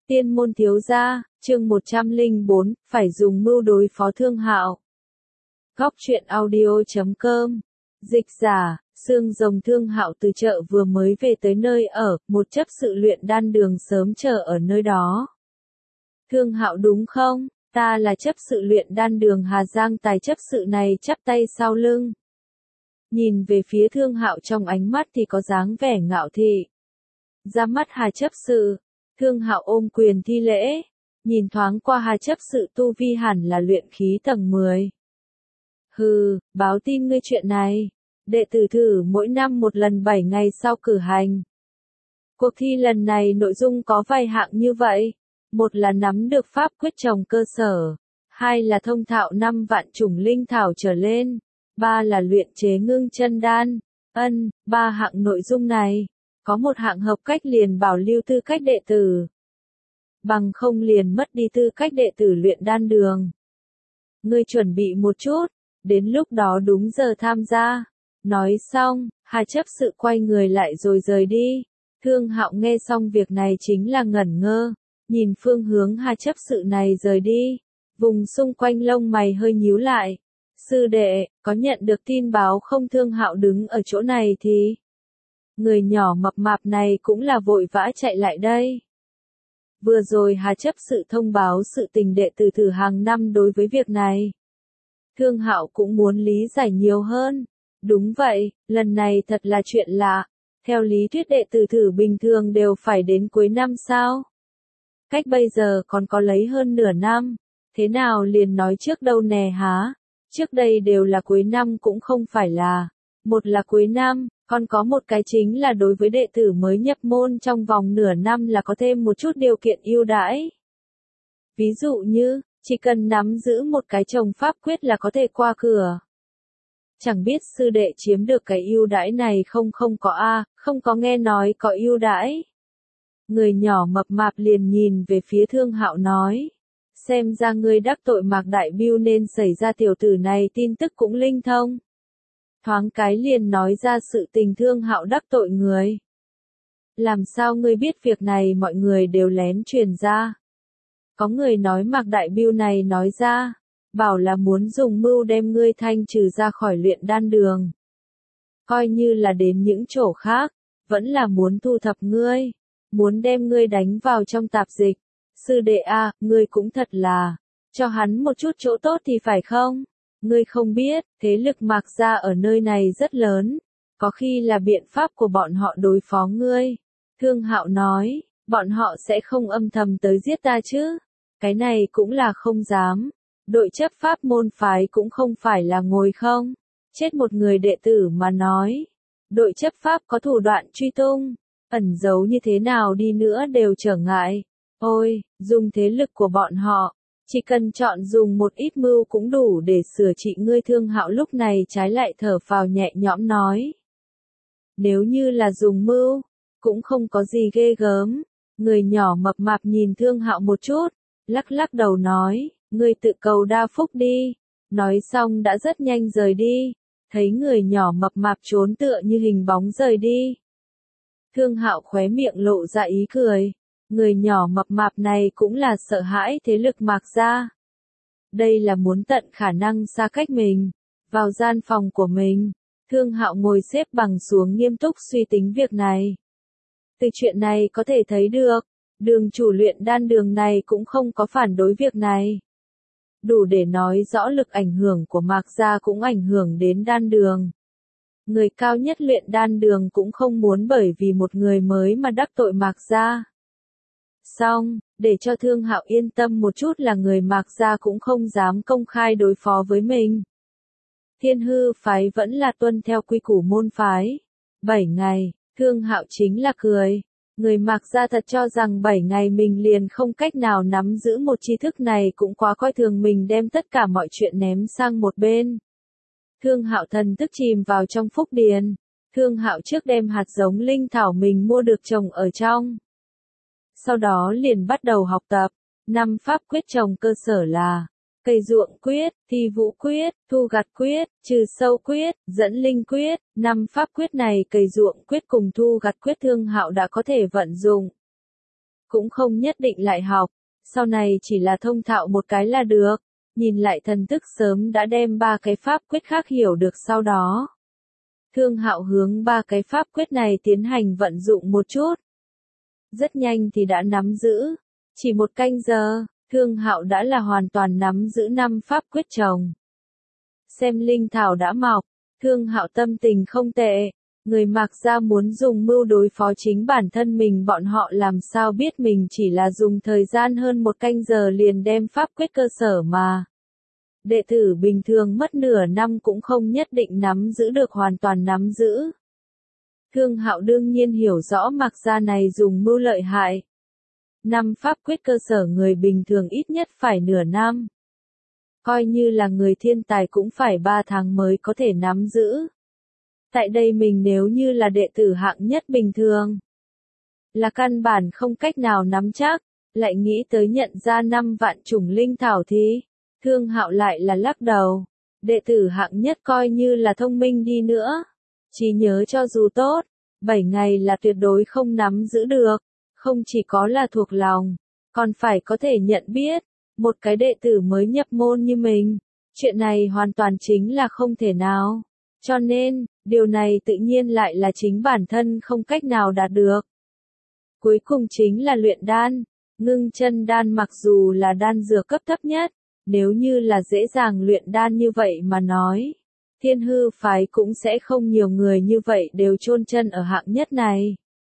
Tiên môn thiếu gia, chương 104, phải dùng mưu đối phó Thương Hạo. Góc truyện audio.com. Dịch giả, xương rồng Thương Hạo từ chợ vừa mới về tới nơi ở, một chấp sự luyện đan đường sớm chờ ở nơi đó. Thương Hạo đúng không? Ta là chấp sự luyện đan đường Hà Giang Tài, chấp sự này chắp tay sau lưng. Nhìn về phía Thương Hạo trong ánh mắt thì có dáng vẻ ngạo thị. Ra mắt Hà chấp sự. Thương Hạo ôm quyền thi lễ, nhìn thoáng qua Hà chấp sự tu vi hẳn là luyện khí tầng 10. Hừ, báo tin ngươi chuyện này. Đệ tử thử mỗi năm một lần 7 ngày sau cử hành. Cuộc thi lần này nội dung có vài hạng như vậy. Một là nắm được pháp quyết trồng cơ sở. Hai là thông thạo 5 vạn chủng linh thảo trở lên. Ba là luyện chế ngưng chân đan. Ba hạng nội dung này. Có một hạng hợp cách liền bảo lưu tư cách đệ tử. Bằng không liền mất đi tư cách đệ tử luyện đan đường. Ngươi chuẩn bị một chút, đến lúc đó đúng giờ tham gia. Nói xong, Hà chấp sự quay người lại rồi rời đi. Thương Hạo nghe xong việc này chính là ngẩn ngơ, nhìn phương hướng Hà chấp sự này rời đi, vùng xung quanh lông mày hơi nhíu lại. Sư đệ, có nhận được tin báo không? Thương Hạo đứng ở chỗ này thì người nhỏ mập mạp này cũng là vội vã chạy lại đây. Vừa rồi Hà chấp sự thông báo sự tình đệ tử thử hàng năm đối với việc này. Thương Hạo cũng muốn lý giải nhiều hơn. Đúng vậy, lần này thật là chuyện lạ. Theo lý thuyết đệ tử thử bình thường đều phải đến cuối năm sao? Cách bây giờ còn có lấy hơn nửa năm. Thế nào liền nói trước đâu nè há? Trước đây đều là cuối năm cũng không phải là. Một là cuối năm. Còn có một cái chính là đối với đệ tử mới nhập môn trong vòng nửa năm là có thêm một chút điều kiện ưu đãi. Ví dụ như, chỉ cần nắm giữ một cái chồng pháp quyết là có thể qua cửa. Chẳng biết sư đệ chiếm được cái ưu đãi này không? Không có a, không có nghe nói có ưu đãi. Người nhỏ mập mạp liền nhìn về phía Thương Hạo nói. Xem ra ngươi đắc tội Mạc Đại Bưu nên xảy ra tiểu tử này tin tức cũng linh thông. Thoáng cái liền nói ra sự tình Thương Hạo đắc tội người. Làm sao ngươi biết việc này? Mọi người đều lén truyền ra. Có người nói Mạc Đại Bưu này nói ra, bảo là muốn dùng mưu đem ngươi thanh trừ ra khỏi luyện đan đường. Coi như là đến những chỗ khác, vẫn là muốn thu thập ngươi, muốn đem ngươi đánh vào trong tạp dịch. Sư đệ a, ngươi cũng thật là, cho hắn một chút chỗ tốt thì phải không? Ngươi không biết, thế lực Mạc gia ở nơi này rất lớn, có khi là biện pháp của bọn họ đối phó ngươi. Thương Hạo nói, bọn họ sẽ không âm thầm tới giết ta chứ? Cái này cũng là không dám. Đội chấp pháp môn phái cũng không phải là ngồi không chết một người đệ tử mà nói. Đội chấp pháp có thủ đoạn truy tung, ẩn giấu như thế nào đi nữa đều trở ngại. Ôi, dùng thế lực của bọn họ, chỉ cần chọn dùng một ít mưu cũng đủ để sửa trị ngươi. Thương Hạo lúc này trái lại thở phào nhẹ nhõm nói. Nếu như là dùng mưu, cũng không có gì ghê gớm. Người nhỏ mập mạp nhìn Thương Hạo một chút, lắc lắc đầu nói, ngươi tự cầu đa phúc đi. Nói xong đã rất nhanh rời đi, thấy người nhỏ mập mạp trốn tựa như hình bóng rời đi. Thương Hạo khóe miệng lộ ra ý cười. Người nhỏ mập mạp này cũng là sợ hãi thế lực Mạc gia. Đây là muốn tận khả năng xa cách mình. Vào gian phòng của mình, Thương Hạo ngồi xếp bằng xuống nghiêm túc suy tính việc này. Từ chuyện này có thể thấy được, đường chủ luyện đan đường này cũng không có phản đối việc này. Đủ để nói rõ lực ảnh hưởng của Mạc gia cũng ảnh hưởng đến đan đường. Người cao nhất luyện đan đường cũng không muốn bởi vì một người mới mà đắc tội Mạc gia. Xong, để cho Thương Hạo yên tâm một chút là người Mạc gia cũng không dám công khai đối phó với mình. Thiên Hư phái vẫn là tuân theo quy củ môn phái. 7 ngày, Thương Hạo chính là cười. Người Mạc gia thật cho rằng 7 ngày mình liền không cách nào nắm giữ một tri thức này cũng quá coi thường mình, đem tất cả mọi chuyện ném sang một bên. Thương Hạo thần thức chìm vào trong phúc điền. Thương Hạo trước đem hạt giống linh thảo mình mua được trồng ở trong. Sau đó liền bắt đầu học tập. 5 pháp quyết trồng cơ sở là cây ruộng quyết, thi vũ quyết, thu gặt quyết, trừ sâu quyết, dẫn linh quyết. 5 pháp quyết này cây ruộng quyết cùng thu gặt quyết Thương Hạo đã có thể vận dụng. cũng không nhất định lại học, sau này chỉ là thông thạo một cái là được. Nhìn lại thần thức sớm đã đem 3 cái pháp quyết khác hiểu được sau đó. Thương Hạo hướng 3 cái pháp quyết này tiến hành vận dụng một chút. Rất nhanh thì đã nắm giữ, chỉ 1 canh giờ, Thương Hạo đã là hoàn toàn nắm giữ 5 pháp quyết trồng. Xem linh thảo đã mọc, Thương Hạo tâm tình không tệ, người Mạc Gia muốn dùng mưu đối phó chính bản thân mình, bọn họ làm sao biết mình chỉ là dùng thời gian hơn 1 canh giờ liền đem pháp quyết cơ sở mà. Đệ tử bình thường mất nửa năm cũng không nhất định nắm giữ được hoàn toàn nắm giữ. Thương Hạo đương nhiên hiểu rõ Mạc Gia này dùng mưu lợi hại. 5 pháp quyết cơ sở người bình thường ít nhất phải nửa năm. Coi như là người thiên tài cũng phải 3 tháng mới có thể nắm giữ. Tại đây mình nếu như là đệ tử hạng nhất bình thường, là căn bản không cách nào nắm chắc, lại nghĩ tới nhận ra 5 vạn chủng linh thảo thì, Thương Hạo lại là lắc đầu. Đệ tử hạng nhất coi như là thông minh đi nữa, trí nhớ cho dù tốt, 7 ngày là tuyệt đối không nắm giữ được, không chỉ có là thuộc lòng, còn phải có thể nhận biết. Một cái đệ tử mới nhập môn như mình, chuyện này hoàn toàn chính là không thể nào. Cho nên, điều này tự nhiên lại là chính bản thân không cách nào đạt được. Cuối cùng chính là luyện đan, ngưng chân đan mặc dù là đan dược cấp thấp nhất, nếu như là dễ dàng luyện đan như vậy mà nói, Thiên Hư phái cũng sẽ không nhiều người như vậy đều chôn chân ở hạng nhất này.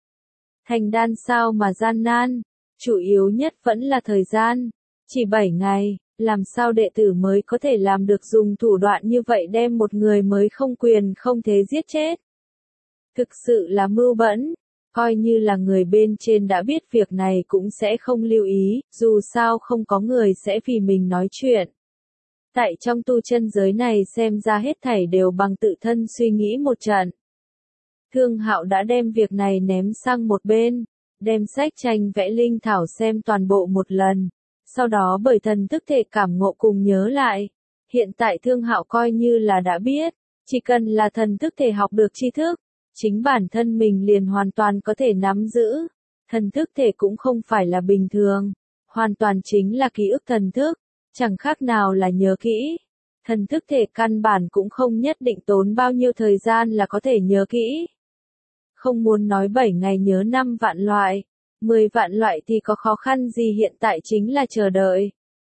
Thành đan sao mà gian nan, chủ yếu nhất vẫn là thời gian. Chỉ 7 ngày, làm sao đệ tử mới có thể làm được dùng thủ đoạn như vậy đem một người mới không quyền không thế giết chết. Thực sự là mưu bẫn, coi như là người bên trên đã biết việc này cũng sẽ không lưu ý, dù sao không có người sẽ vì mình nói chuyện. Tại trong tu chân giới này xem ra hết thảy đều bằng tự thân suy nghĩ một trận. Thương Hạo đã đem việc này ném sang một bên, đem sách tranh vẽ linh thảo xem toàn bộ một lần. Sau đó bởi thần thức thể cảm ngộ cùng nhớ lại, hiện tại Thương Hạo coi như là đã biết, chỉ cần là thần thức thể học được tri thức, chính bản thân mình liền hoàn toàn có thể nắm giữ. Thần thức thể cũng không phải là bình thường, hoàn toàn chính là ký ức thần thức, chẳng khác nào là nhớ kỹ. Thần thức thể căn bản cũng không nhất định tốn bao nhiêu thời gian là có thể nhớ kỹ. Không muốn nói 7 ngày nhớ 5 vạn loại. 10 vạn loại thì có khó khăn gì, hiện tại chính là chờ đợi.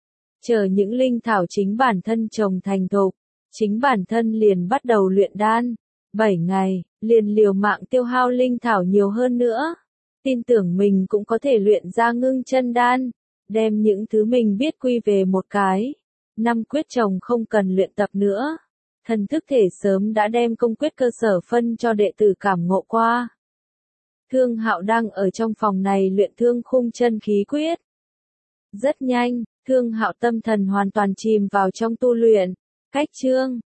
Chờ những linh thảo chính bản thân trồng thành thục, chính bản thân liền bắt đầu luyện đan. 7 ngày, liền liều mạng tiêu hao linh thảo nhiều hơn nữa. Tin tưởng mình cũng có thể luyện ra ngưng chân đan, đem những thứ mình biết quy về một cái. 5 quyết trồng không cần luyện tập nữa. Thần thức thể sớm đã đem công quyết cơ sở phân cho đệ tử cảm ngộ qua. Thương Hạo đang ở trong phòng này luyện Thương Khung Chân Khí Quyết. Rất nhanh, Thương Hạo tâm thần hoàn toàn chìm vào trong tu luyện. Cách chương